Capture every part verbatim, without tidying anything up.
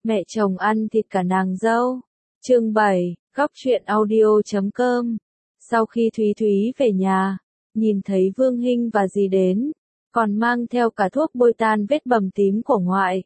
Mẹ chồng ăn thịt cả nàng dâu. Chương bảy, góc truyện audio chấm com. Sau khi Thúy Thúy về nhà, nhìn thấy Vương Hinh và dì đến, còn mang theo cả thuốc bôi tan vết bầm tím của ngoại.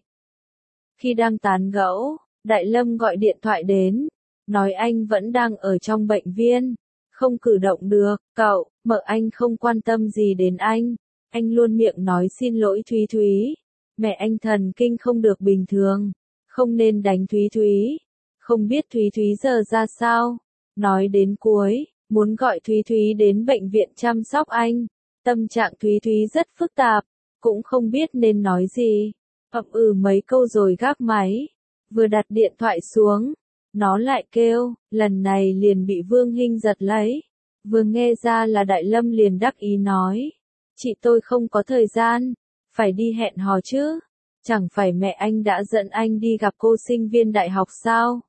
Khi đang tán gẫu, Đại Lâm gọi điện thoại đến, nói anh vẫn đang ở trong bệnh viện, không cử động được. Cậu, mợ anh không quan tâm gì đến anh, anh luôn miệng nói xin lỗi Thúy Thúy. Mẹ anh thần kinh không được bình thường, không nên đánh Thúy Thúy. Không biết Thúy Thúy giờ ra sao. Nói đến cuối, muốn gọi Thúy Thúy đến bệnh viện chăm sóc anh. Tâm trạng Thúy Thúy rất phức tạp, cũng không biết nên nói gì. Ậm ừ mấy câu rồi gác máy. Vừa đặt điện thoại xuống, nó lại kêu, lần này liền bị Vương Hinh giật lấy. Vừa nghe ra là Đại Lâm liền đắc ý nói, chị tôi không có thời gian, phải đi hẹn hò chứ. Chẳng phải mẹ anh đã dẫn anh đi gặp cô sinh viên đại học sao?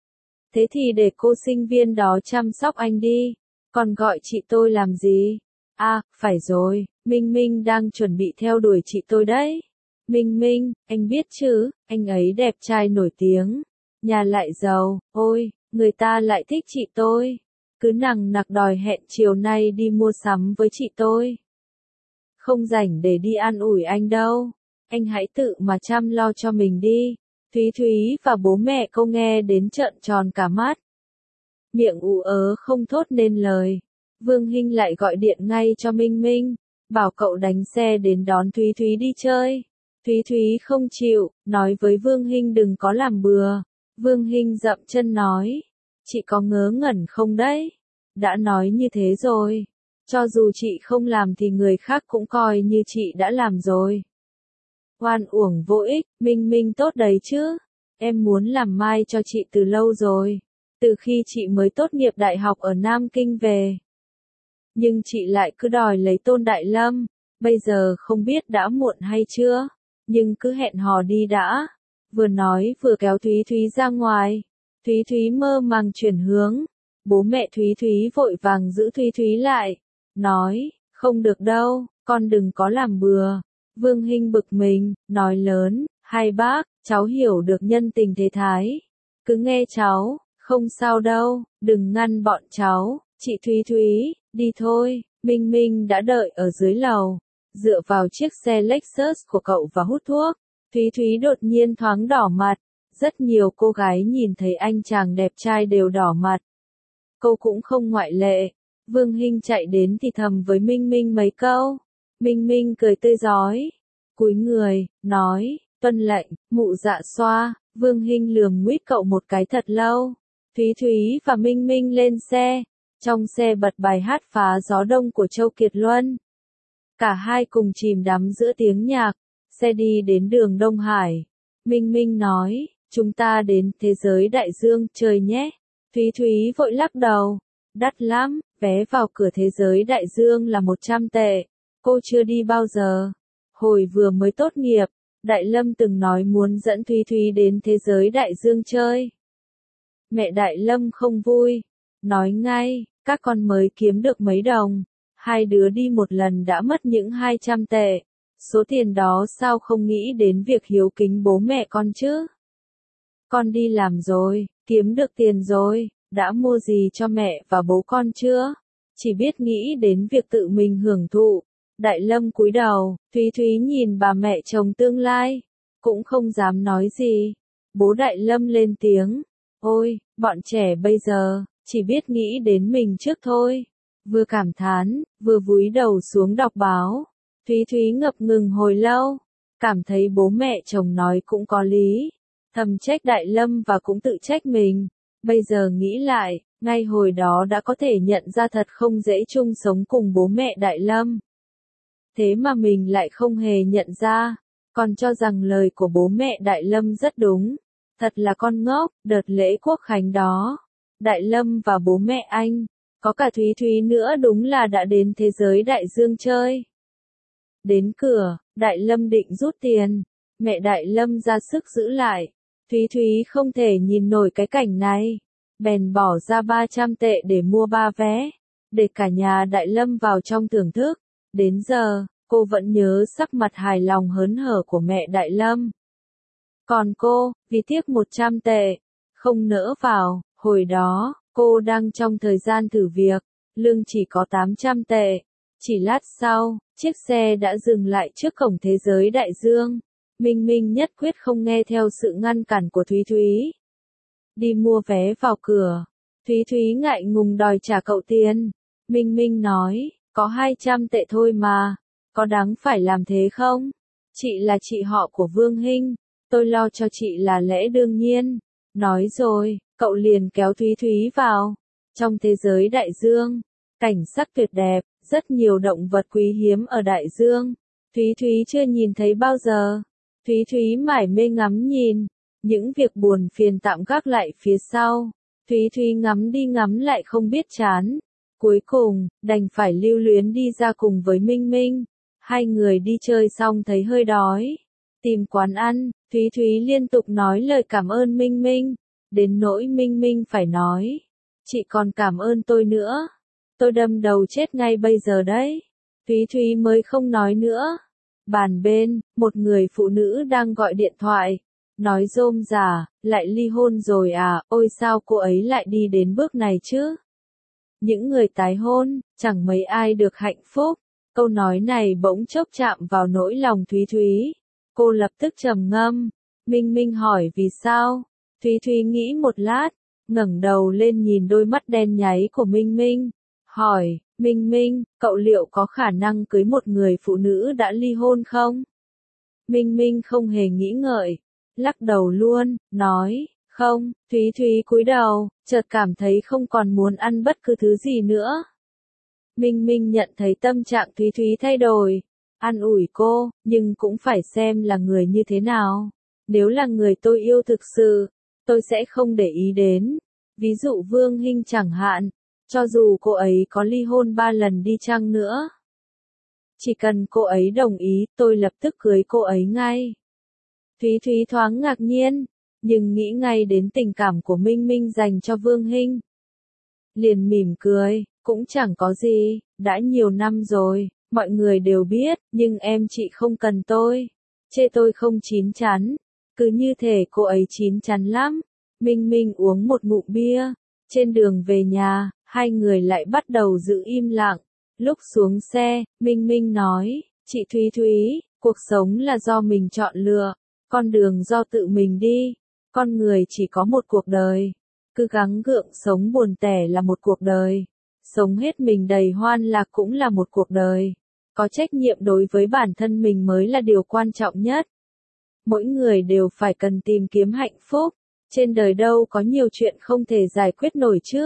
Thế thì để cô sinh viên đó chăm sóc anh đi, còn gọi chị tôi làm gì? À, phải rồi, Minh Minh đang chuẩn bị theo đuổi chị tôi đấy. Minh Minh, anh biết chứ, anh ấy đẹp trai nổi tiếng, nhà lại giàu, ôi, người ta lại thích chị tôi. Cứ nằng nặc đòi hẹn chiều nay đi mua sắm với chị tôi. Không rảnh để đi an ủi anh đâu, anh hãy tự mà chăm lo cho mình đi. Thúy Thúy và bố mẹ cô nghe đến trợn tròn cả mắt. Miệng ú ớ không thốt nên lời. Vương Hinh lại gọi điện ngay cho Minh Minh, bảo cậu đánh xe đến đón Thúy Thúy đi chơi. Thúy Thúy không chịu, nói với Vương Hinh đừng có làm bừa. Vương Hinh dậm chân nói, chị có ngớ ngẩn không đấy? Đã nói như thế rồi, cho dù chị không làm thì người khác cũng coi như chị đã làm rồi. Oan uổng vô ích, Minh Minh tốt đấy chứ. Em muốn làm mai cho chị từ lâu rồi, từ khi chị mới tốt nghiệp đại học ở Nam Kinh về. Nhưng chị lại cứ đòi lấy Tôn Đại Lâm, bây giờ không biết đã muộn hay chưa, nhưng cứ hẹn hò đi đã. Vừa nói vừa kéo Thúy Thúy ra ngoài. Thúy Thúy mơ màng chuyển hướng, bố mẹ Thúy Thúy vội vàng giữ Thúy Thúy lại, nói, không được đâu, con đừng có làm bừa. Vương Hinh bực mình, nói lớn, hai bác, cháu hiểu được nhân tình thế thái. Cứ nghe cháu, không sao đâu, đừng ngăn bọn cháu. Chị Thúy Thúy, đi thôi. Minh Minh đã đợi ở dưới lầu, dựa vào chiếc xe Lexus của cậu và hút thuốc. Thúy Thúy đột nhiên thoáng đỏ mặt, rất nhiều cô gái nhìn thấy anh chàng đẹp trai đều đỏ mặt. Cô cũng không ngoại lệ. Vương Hinh chạy đến thì thầm với Minh Minh mấy câu. Minh Minh cười tươi rói, cúi người, nói, tuân lệnh, mụ dạ xoa. Vương Hinh lườm nguyết cậu một cái thật lâu. Thúy Thúy và Minh Minh lên xe, trong xe bật bài hát Phá Gió Đông của Châu Kiệt Luân. Cả hai cùng chìm đắm giữa tiếng nhạc, xe đi đến đường Đông Hải. Minh Minh nói, chúng ta đến thế giới đại dương chơi nhé. Thúy Thúy vội lắc đầu, đắt lắm, vé vào cửa thế giới đại dương là một trăm tệ. Cô chưa đi bao giờ. Hồi vừa mới tốt nghiệp, Đại Lâm từng nói muốn dẫn Thúy Thúy đến thế giới đại dương chơi. Mẹ Đại Lâm không vui, nói ngay, các con mới kiếm được mấy đồng, hai đứa đi một lần đã mất những hai trăm tệ. Số tiền đó sao không nghĩ đến việc hiếu kính bố mẹ con chứ? Con đi làm rồi, kiếm được tiền rồi, đã mua gì cho mẹ và bố con chưa? Chỉ biết nghĩ đến việc tự mình hưởng thụ. Đại Lâm cúi đầu, Thúy Thúy nhìn bà mẹ chồng tương lai, cũng không dám nói gì. Bố Đại Lâm lên tiếng, ôi, bọn trẻ bây giờ, chỉ biết nghĩ đến mình trước thôi. Vừa cảm thán, vừa vúi đầu xuống đọc báo. Thúy Thúy ngập ngừng hồi lâu, cảm thấy bố mẹ chồng nói cũng có lý. Thầm trách Đại Lâm và cũng tự trách mình. Bây giờ nghĩ lại, ngay hồi đó đã có thể nhận ra thật không dễ chung sống cùng bố mẹ Đại Lâm. Thế mà mình lại không hề nhận ra, còn cho rằng lời của bố mẹ Đại Lâm rất đúng. Thật là con ngốc. Đợt lễ quốc khánh đó, Đại Lâm và bố mẹ anh, có cả Thúy Thúy nữa đúng là đã đến thế giới đại dương chơi. Đến cửa, Đại Lâm định rút tiền, mẹ Đại Lâm ra sức giữ lại. Thúy Thúy không thể nhìn nổi cái cảnh này, bèn bỏ ra ba trăm tệ để mua ba vé, để cả nhà Đại Lâm vào trong thưởng thức. Đến giờ, cô vẫn nhớ sắc mặt hài lòng hớn hở của mẹ Đại Lâm. Còn cô, vì tiếc một trăm tệ, không nỡ vào, hồi đó, cô đang trong thời gian thử việc, lương chỉ có tám trăm tệ. Chỉ lát sau, chiếc xe đã dừng lại trước cổng thế giới đại dương. Minh Minh nhất quyết không nghe theo sự ngăn cản của Thúy Thúy. Đi mua vé vào cửa. Thúy Thúy ngại ngùng đòi trả cậu tiền. Minh Minh nói, có hai trăm tệ thôi mà, có đáng phải làm thế không? Chị là chị họ của Vương Hinh, tôi lo cho chị là lẽ đương nhiên. Nói rồi, cậu liền kéo Thúy Thúy vào. Trong thế giới đại dương, cảnh sắc tuyệt đẹp, rất nhiều động vật quý hiếm ở đại dương. Thúy Thúy chưa nhìn thấy bao giờ. Thúy Thúy mải mê ngắm nhìn, những việc buồn phiền tạm gác lại phía sau. Thúy Thúy ngắm đi ngắm lại không biết chán. Cuối cùng, đành phải lưu luyến đi ra cùng với Minh Minh. Hai người đi chơi xong thấy hơi đói. Tìm quán ăn, Thúy Thúy liên tục nói lời cảm ơn Minh Minh. Đến nỗi Minh Minh phải nói, chị còn cảm ơn tôi nữa. Tôi đâm đầu chết ngay bây giờ đấy. Thúy Thúy mới không nói nữa. Bàn bên, một người phụ nữ đang gọi điện thoại. Nói rôm rả, lại ly hôn rồi à, ôi sao cô ấy lại đi đến bước này chứ? Những người tái hôn, chẳng mấy ai được hạnh phúc. Câu nói này bỗng chốc chạm vào nỗi lòng Thúy Thúy. Cô lập tức trầm ngâm. Minh Minh hỏi vì sao? Thúy Thúy nghĩ một lát, ngẩng đầu lên nhìn đôi mắt đen nháy của Minh Minh. Hỏi, Minh Minh, cậu liệu có khả năng cưới một người phụ nữ đã ly hôn không? Minh Minh không hề nghĩ ngợi, lắc đầu luôn, nói, không. Thúy Thúy cúi đầu, chợt cảm thấy không còn muốn ăn bất cứ thứ gì nữa. Minh Minh nhận thấy tâm trạng Thúy Thúy thay đổi, an ủi cô, nhưng cũng phải xem là người như thế nào. Nếu là người tôi yêu thực sự, tôi sẽ không để ý đến. Ví dụ Vương Hinh chẳng hạn, cho dù cô ấy có ly hôn ba lần đi chăng nữa. Chỉ cần cô ấy đồng ý, tôi lập tức cưới cô ấy ngay. Thúy Thúy thoáng ngạc nhiên, nhưng nghĩ ngay đến tình cảm của Minh Minh dành cho Vương Hinh. Liền mỉm cười, cũng chẳng có gì, đã nhiều năm rồi, mọi người đều biết, nhưng em chị không cần tôi. Chê tôi không chín chắn, cứ như thể cô ấy chín chắn lắm. Minh Minh uống một ngụm bia, trên đường về nhà, hai người lại bắt đầu giữ im lặng. Lúc xuống xe, Minh Minh nói, chị Thúy Thúy, cuộc sống là do mình chọn lựa, con đường do tự mình đi, con người chỉ có một cuộc đời, cứ gắng gượng sống buồn tẻ là một cuộc đời, sống hết mình đầy hoan lạc cũng là một cuộc đời, có trách nhiệm đối với bản thân mình mới là điều quan trọng nhất. Mỗi người đều phải cần tìm kiếm hạnh phúc, trên đời đâu có nhiều chuyện không thể giải quyết nổi chứ.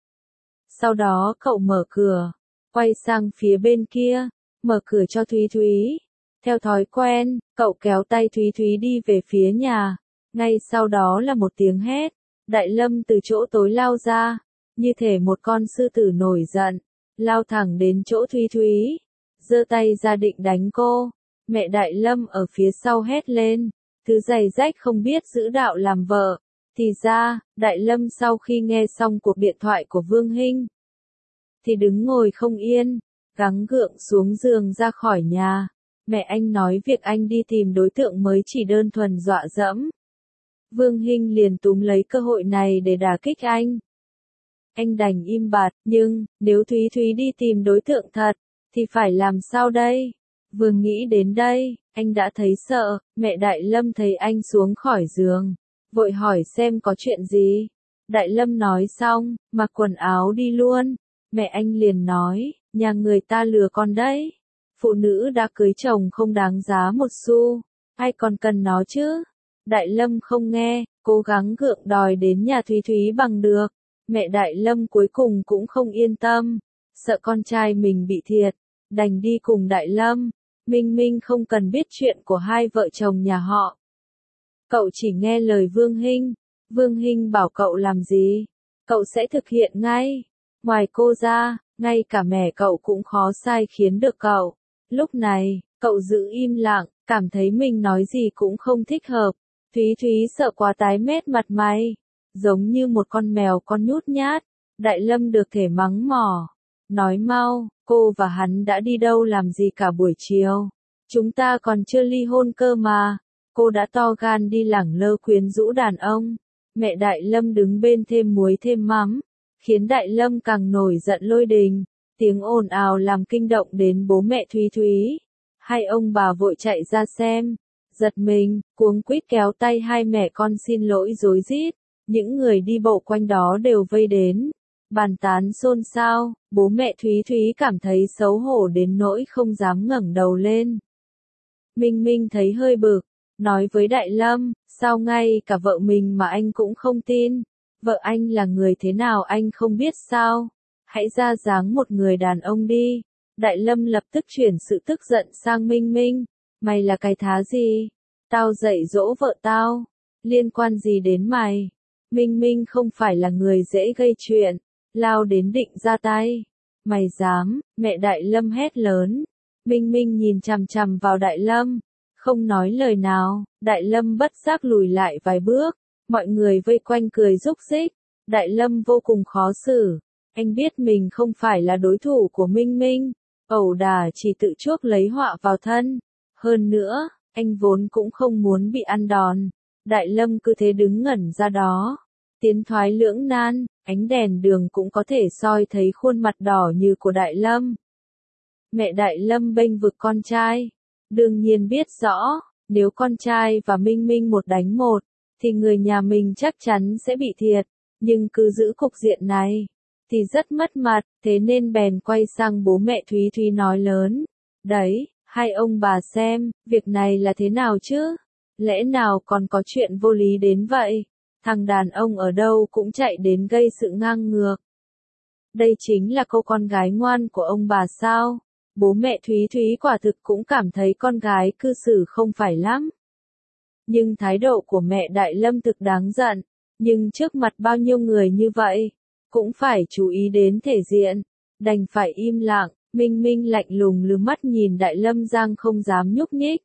Sau đó cậu mở cửa, quay sang phía bên kia, mở cửa cho Thúy Thúy. Theo thói quen, cậu kéo tay Thúy Thúy đi về phía nhà. Ngay sau đó là một tiếng hét. Đại Lâm từ chỗ tối lao ra, như thể một con sư tử nổi giận, lao thẳng đến chỗ Thúy Thúy, giơ tay ra định đánh cô. Mẹ Đại Lâm ở phía sau hét lên, thứ giày rách không biết giữ đạo làm vợ. Thì ra, Đại Lâm sau khi nghe xong cuộc điện thoại của Vương Hinh, thì đứng ngồi không yên, gắng gượng xuống giường ra khỏi nhà. Mẹ anh nói việc anh đi tìm đối tượng mới chỉ đơn thuần dọa dẫm. Vương Hinh liền túm lấy cơ hội này để đả kích anh. Anh đành im bặt, nhưng, nếu Thúy Thúy đi tìm đối tượng thật, thì phải làm sao đây? Vừa nghĩ đến đây, anh đã thấy sợ. Mẹ Đại Lâm thấy anh xuống khỏi giường, vội hỏi xem có chuyện gì. Đại Lâm nói xong, mặc quần áo đi luôn. Mẹ anh liền nói, nhà người ta lừa con đấy. Phụ nữ đã cưới chồng không đáng giá một xu, ai còn cần nó chứ? Đại Lâm không nghe, cố gắng gượng đòi đến nhà Thúy Thúy bằng được. Mẹ Đại Lâm cuối cùng cũng không yên tâm, sợ con trai mình bị thiệt, đành đi cùng Đại Lâm. Minh Minh không cần biết chuyện của hai vợ chồng nhà họ. Cậu chỉ nghe lời Vương Hinh. Vương Hinh bảo cậu làm gì, cậu sẽ thực hiện ngay. Ngoài cô ra, ngay cả mẹ cậu cũng khó sai khiến được cậu. Lúc này, cậu giữ im lặng, cảm thấy mình nói gì cũng không thích hợp. Thúy Thúy sợ quá tái mét mặt mày, giống như một con mèo con nhút nhát. Đại Lâm được thể mắng mỏ, nói mau, cô và hắn đã đi đâu làm gì cả buổi chiều? Chúng ta còn chưa ly hôn cơ mà. cô đã to gan đi lẳng lơ quyến rũ đàn ông. Mẹ Đại Lâm đứng bên thêm muối thêm mắm, khiến Đại Lâm càng nổi giận lôi đình, tiếng ồn ào làm kinh động đến bố mẹ Thúy Thúy. Hai ông bà vội chạy ra xem, giật mình, cuống quýt kéo tay hai mẹ con xin lỗi rối rít, những người đi bộ quanh đó đều vây đến, bàn tán xôn xao, bố mẹ Thúy Thúy cảm thấy xấu hổ đến nỗi không dám ngẩng đầu lên. Minh Minh thấy hơi bực, nói với Đại Lâm, sao ngay cả vợ mình mà anh cũng không tin, vợ anh là người thế nào anh không biết sao, hãy ra dáng một người đàn ông đi. Đại Lâm lập tức chuyển sự tức giận sang Minh Minh, mày là cái thá gì? Tao dạy dỗ vợ tao, liên quan gì đến mày? Minh Minh không phải là người dễ gây chuyện, lao đến định ra tay. Mày dám, mẹ Đại Lâm hét lớn. Minh Minh nhìn chằm chằm vào Đại Lâm, không nói lời nào. Đại Lâm bất giác lùi lại vài bước, mọi người vây quanh cười rúc rích. Đại Lâm vô cùng khó xử, anh biết mình không phải là đối thủ của Minh Minh, ẩu đả chỉ tự chuốc lấy họa vào thân. Hơn nữa, anh vốn cũng không muốn bị ăn đòn. Đại Lâm cứ thế đứng ngẩn ra đó, tiến thoái lưỡng nan, ánh đèn đường cũng có thể soi thấy khuôn mặt đỏ như của Đại Lâm. Mẹ Đại Lâm bênh vực con trai, đương nhiên biết rõ, nếu con trai và Minh Minh một đánh một, thì người nhà mình chắc chắn sẽ bị thiệt, nhưng cứ giữ cục diện này, thì rất mất mặt, thế nên bèn quay sang bố mẹ Thúy Thúy nói lớn, đấy, hai ông bà xem, việc này là thế nào chứ? Lẽ nào còn có chuyện vô lý đến vậy? Thằng đàn ông ở đâu cũng chạy đến gây sự ngang ngược. Đây chính là cô con gái ngoan của ông bà sao? Bố mẹ Thúy Thúy quả thực cũng cảm thấy con gái cư xử không phải lắm. Nhưng thái độ của mẹ Đại Lâm thực đáng giận, nhưng trước mặt bao nhiêu người như vậy, cũng phải chú ý đến thể diện, đành phải im lặng. Minh Minh lạnh lùng lườm mắt nhìn Đại Lâm Giang không dám nhúc nhích.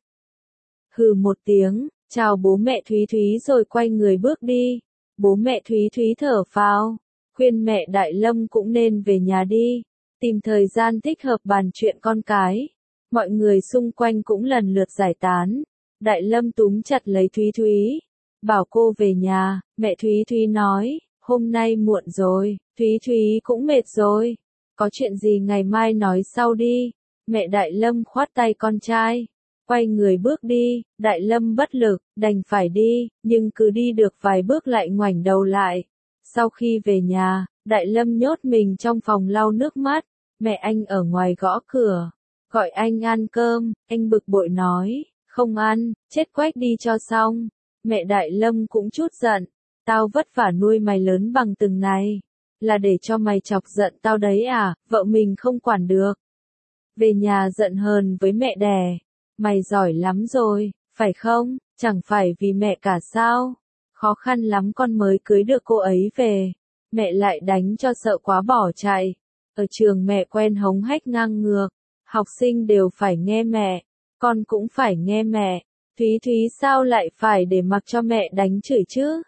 Hừ một tiếng, chào bố mẹ Thúy Thúy rồi quay người bước đi. Bố mẹ Thúy Thúy thở phào, khuyên mẹ Đại Lâm cũng nên về nhà đi, tìm thời gian thích hợp bàn chuyện con cái. Mọi người xung quanh cũng lần lượt giải tán. Đại Lâm túm chặt lấy Thúy Thúy, bảo cô về nhà. Mẹ Thúy Thúy nói, hôm nay muộn rồi, Thúy Thúy cũng mệt rồi. Có chuyện gì ngày mai nói sau đi. Mẹ Đại Lâm khoát tay con trai, quay người bước đi. Đại Lâm bất lực, đành phải đi, nhưng cứ đi được vài bước lại ngoảnh đầu lại. Sau khi về nhà, Đại Lâm nhốt mình trong phòng lau nước mắt. Mẹ anh ở ngoài gõ cửa, gọi anh ăn cơm. Anh bực bội nói, không ăn, chết quách đi cho xong. Mẹ Đại Lâm cũng chút giận, tao vất vả nuôi mày lớn bằng từng này, là để cho mày chọc giận tao đấy à? Vợ mình không quản được, về nhà giận hờn với mẹ đẻ. Mày giỏi lắm rồi, phải không? Chẳng phải vì mẹ cả sao? Khó khăn lắm con mới cưới được cô ấy về, mẹ lại đánh cho sợ quá bỏ chạy. Ở trường mẹ quen hống hách ngang ngược, học sinh đều phải nghe mẹ, con cũng phải nghe mẹ. Thúy Thúy sao lại phải để mặc cho mẹ đánh chửi chứ?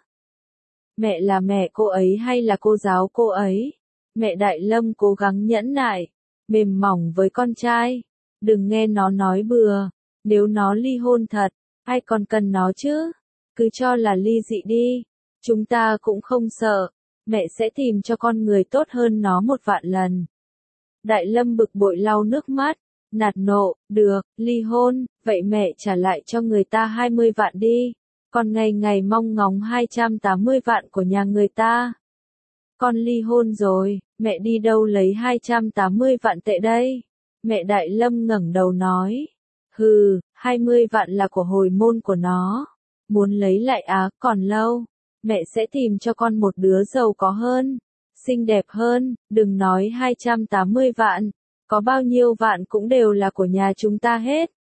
Mẹ là mẹ cô ấy hay là cô giáo cô ấy? Mẹ Đại Lâm cố gắng nhẫn nại, mềm mỏng với con trai. Đừng nghe nó nói bừa, nếu nó ly hôn thật, ai còn cần nó chứ? Cứ cho là ly dị đi, chúng ta cũng không sợ, mẹ sẽ tìm cho con người tốt hơn nó một vạn lần. Đại Lâm bực bội lau nước mắt, nạt nộ, được, ly hôn, vậy mẹ trả lại cho người ta hai mươi vạn đi, còn ngày ngày mong ngóng hai trăm tám mươi vạn của nhà người ta. Con ly hôn rồi, mẹ đi đâu lấy hai trăm tám mươi vạn tệ đây? Mẹ Đại Lâm ngẩng đầu nói, hừ, hai mươi vạn là của hồi môn của nó, muốn lấy lại á, còn lâu, mẹ sẽ tìm cho con một đứa giàu có hơn, xinh đẹp hơn. Đừng nói hai trăm tám mươi vạn, có bao nhiêu vạn cũng đều là của nhà chúng ta hết.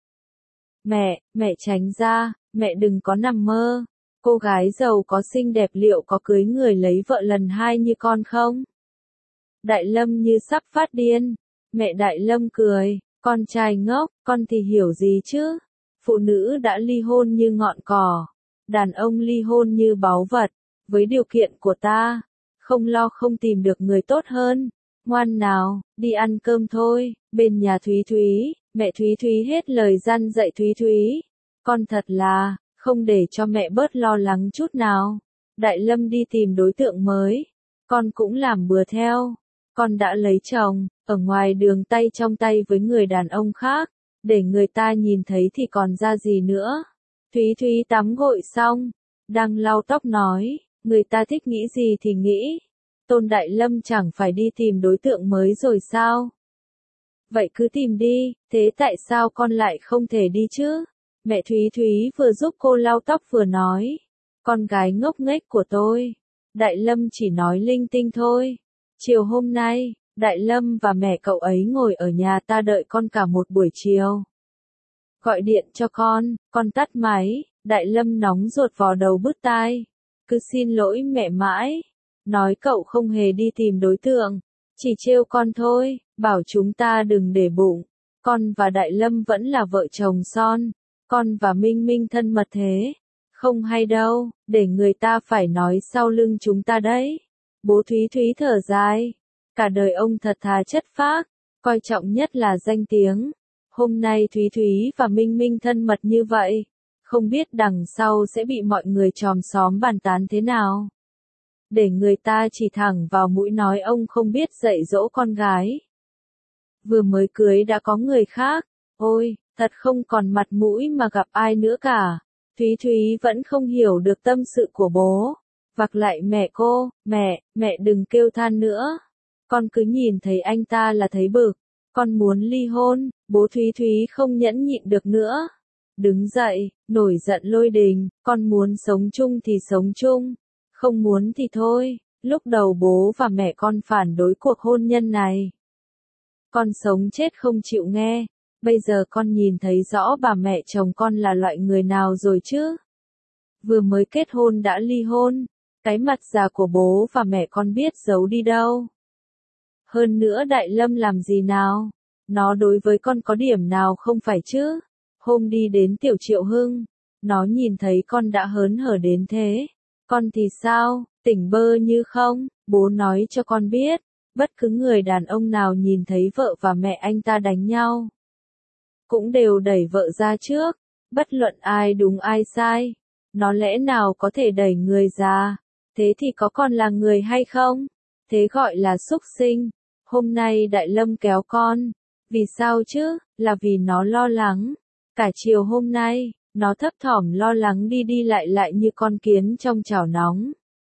Mẹ, mẹ tránh ra, mẹ đừng có nằm mơ, cô gái giàu có xinh đẹp liệu có cưới người lấy vợ lần hai như con không? Đại Lâm như sắp phát điên. Mẹ Đại Lâm cười, con trai ngốc, con thì hiểu gì chứ? Phụ nữ đã ly hôn như ngọn cỏ, đàn ông ly hôn như báu vật. Với điều kiện của ta, không lo không tìm được người tốt hơn. Ngoan nào, đi ăn cơm thôi. Bên nhà Thúy Thúy, mẹ Thúy Thúy hết lời răn dạy Thúy Thúy, con thật là không không để cho mẹ bớt lo lắng chút nào. Đại Lâm đi tìm đối tượng mới, con cũng làm bừa theo. Con đã lấy chồng, ở ngoài đường tay trong tay với người đàn ông khác, để người ta nhìn thấy thì còn ra gì nữa. Thúy Thúy tắm gội xong, đang lau tóc nói, người ta thích nghĩ gì thì nghĩ. Tôn Đại Lâm chẳng phải đi tìm đối tượng mới rồi sao? Vậy cứ tìm đi, thế tại sao con lại không thể đi chứ? Mẹ Thúy Thúy vừa giúp cô lau tóc vừa nói, con gái ngốc nghếch của tôi. Đại Lâm chỉ nói linh tinh thôi. Chiều hôm nay, Đại Lâm và mẹ cậu ấy ngồi ở nhà ta đợi con cả một buổi chiều. Gọi điện cho con, con tắt máy, Đại Lâm nóng ruột vò đầu bứt tai. Cứ xin lỗi mẹ mãi, nói cậu không hề đi tìm đối tượng, chỉ trêu con thôi, bảo chúng ta đừng để bụng. Con và Đại Lâm vẫn là vợ chồng son, con và Minh Minh thân mật thế. Không hay đâu, để người ta phải nói sau lưng chúng ta đấy. Bố Thúy Thúy thở dài, cả đời ông thật thà chất phác, coi trọng nhất là danh tiếng. Hôm nay Thúy Thúy và Minh Minh thân mật như vậy, không biết đằng sau sẽ bị mọi người chòm xóm bàn tán thế nào. Để người ta chỉ thẳng vào mũi nói ông không biết dạy dỗ con gái. Vừa mới cưới đã có người khác, ôi, thật không còn mặt mũi mà gặp ai nữa cả. Thúy Thúy vẫn không hiểu được tâm sự của bố. Vặc lại mẹ cô, mẹ, mẹ đừng kêu than nữa. Con cứ nhìn thấy anh ta là thấy bực. Con muốn ly hôn, bố Thúy Thúy không nhẫn nhịn được nữa. Đứng dậy, nổi giận lôi đình, con muốn sống chung thì sống chung, không muốn thì thôi. Lúc đầu bố và mẹ con phản đối cuộc hôn nhân này. Con sống chết không chịu nghe, bây giờ con nhìn thấy rõ bà mẹ chồng con là loại người nào rồi chứ. Vừa mới kết hôn đã ly hôn, cái mặt già của bố và mẹ con biết giấu đi đâu. Hơn nữa Đại Lâm làm gì nào? Nó đối với con có điểm nào không phải chứ? Hôm đi đến Tiểu Triệu Hưng, nó nhìn thấy con đã hớn hở đến thế. Con thì sao, tỉnh bơ như không? Bố nói cho con biết, bất cứ người đàn ông nào nhìn thấy vợ và mẹ anh ta đánh nhau, cũng đều đẩy vợ ra trước, bất luận ai đúng ai sai. Nó lẽ nào có thể đẩy người ra? Thế thì có còn là người hay không? Thế gọi là súc sinh. Hôm nay Đại Lâm kéo con. Vì sao chứ? Là vì nó lo lắng. Cả chiều hôm nay, nó thấp thỏm lo lắng đi đi lại lại như con kiến trong chảo nóng.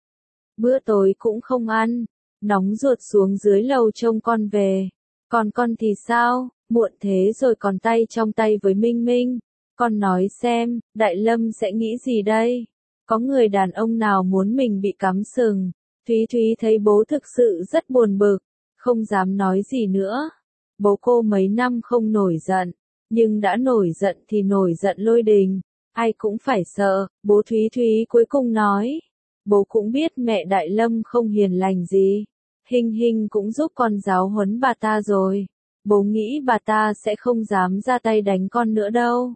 Bữa tối cũng không ăn. Nóng ruột xuống dưới lầu trông con về. Còn con thì sao? Muộn thế rồi còn tay trong tay với Minh Minh. Con nói xem, Đại Lâm sẽ nghĩ gì đây? Có người đàn ông nào muốn mình bị cắm sừng? Thúy Thúy thấy bố thực sự rất buồn bực, không dám nói gì nữa. Bố cô mấy năm không nổi giận, nhưng đã nổi giận thì nổi giận lôi đình, ai cũng phải sợ. Bố Thúy Thúy cuối cùng nói, bố cũng biết mẹ Đại Lâm không hiền lành gì, Hinh Hinh cũng giúp con giáo huấn bà ta rồi. Bố nghĩ bà ta sẽ không dám ra tay đánh con nữa đâu.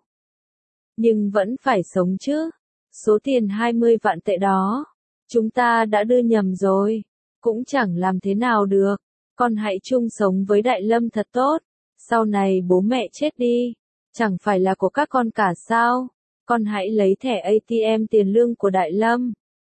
Nhưng vẫn phải sống chứ. Số tiền hai mươi vạn tệ đó, chúng ta đã đưa nhầm rồi, cũng chẳng làm thế nào được. Con hãy chung sống với Đại Lâm thật tốt, sau này bố mẹ chết đi, chẳng phải là của các con cả sao? Con hãy lấy thẻ a tê em tiền lương của Đại Lâm.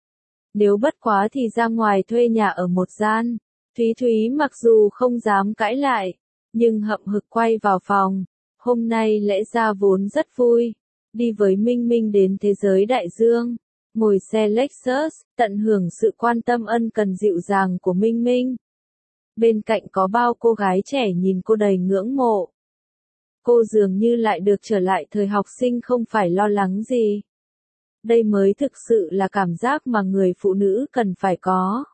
Nếu bất quá thì ra ngoài thuê nhà ở một gian. Thúy Thúy mặc dù không dám cãi lại, nhưng hậm hực quay vào phòng. Hôm nay lẽ ra vốn rất vui, đi với Minh Minh đến thế giới đại dương, ngồi xe Lexus, tận hưởng sự quan tâm ân cần dịu dàng của Minh Minh. Bên cạnh có bao cô gái trẻ nhìn cô đầy ngưỡng mộ. Cô dường như lại được trở lại thời học sinh không phải lo lắng gì. Đây mới thực sự là cảm giác mà người phụ nữ cần phải có.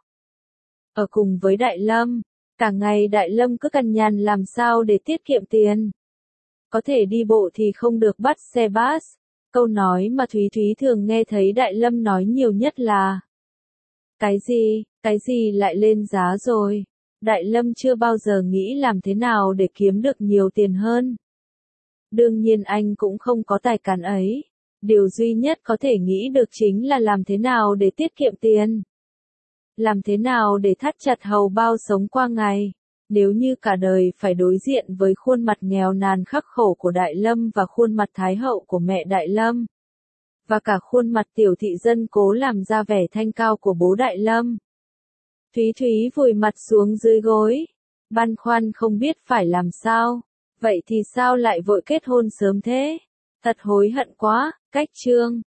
Ở cùng với Đại Lâm, cả ngày Đại Lâm cứ cằn nhằn làm sao để tiết kiệm tiền. Có thể đi bộ thì không được bắt xe bus. Câu nói mà Thúy Thúy thường nghe thấy Đại Lâm nói nhiều nhất là: Cái gì, cái gì lại lên giá rồi? Đại Lâm chưa bao giờ nghĩ làm thế nào để kiếm được nhiều tiền hơn. Đương nhiên anh cũng không có tài cán ấy. Điều duy nhất có thể nghĩ được chính là làm thế nào để tiết kiệm tiền. Làm thế nào để thắt chặt hầu bao sống qua ngày. Nếu như cả đời phải đối diện với khuôn mặt nghèo nàn khắc khổ của Đại Lâm và khuôn mặt thái hậu của mẹ Đại Lâm, và cả khuôn mặt tiểu thị dân cố làm ra vẻ thanh cao của bố Đại Lâm. Thúy Thúy vùi mặt xuống dưới gối, băn khoăn không biết phải làm sao. Vậy thì sao lại vội kết hôn sớm thế? Thật hối hận quá, cách chương.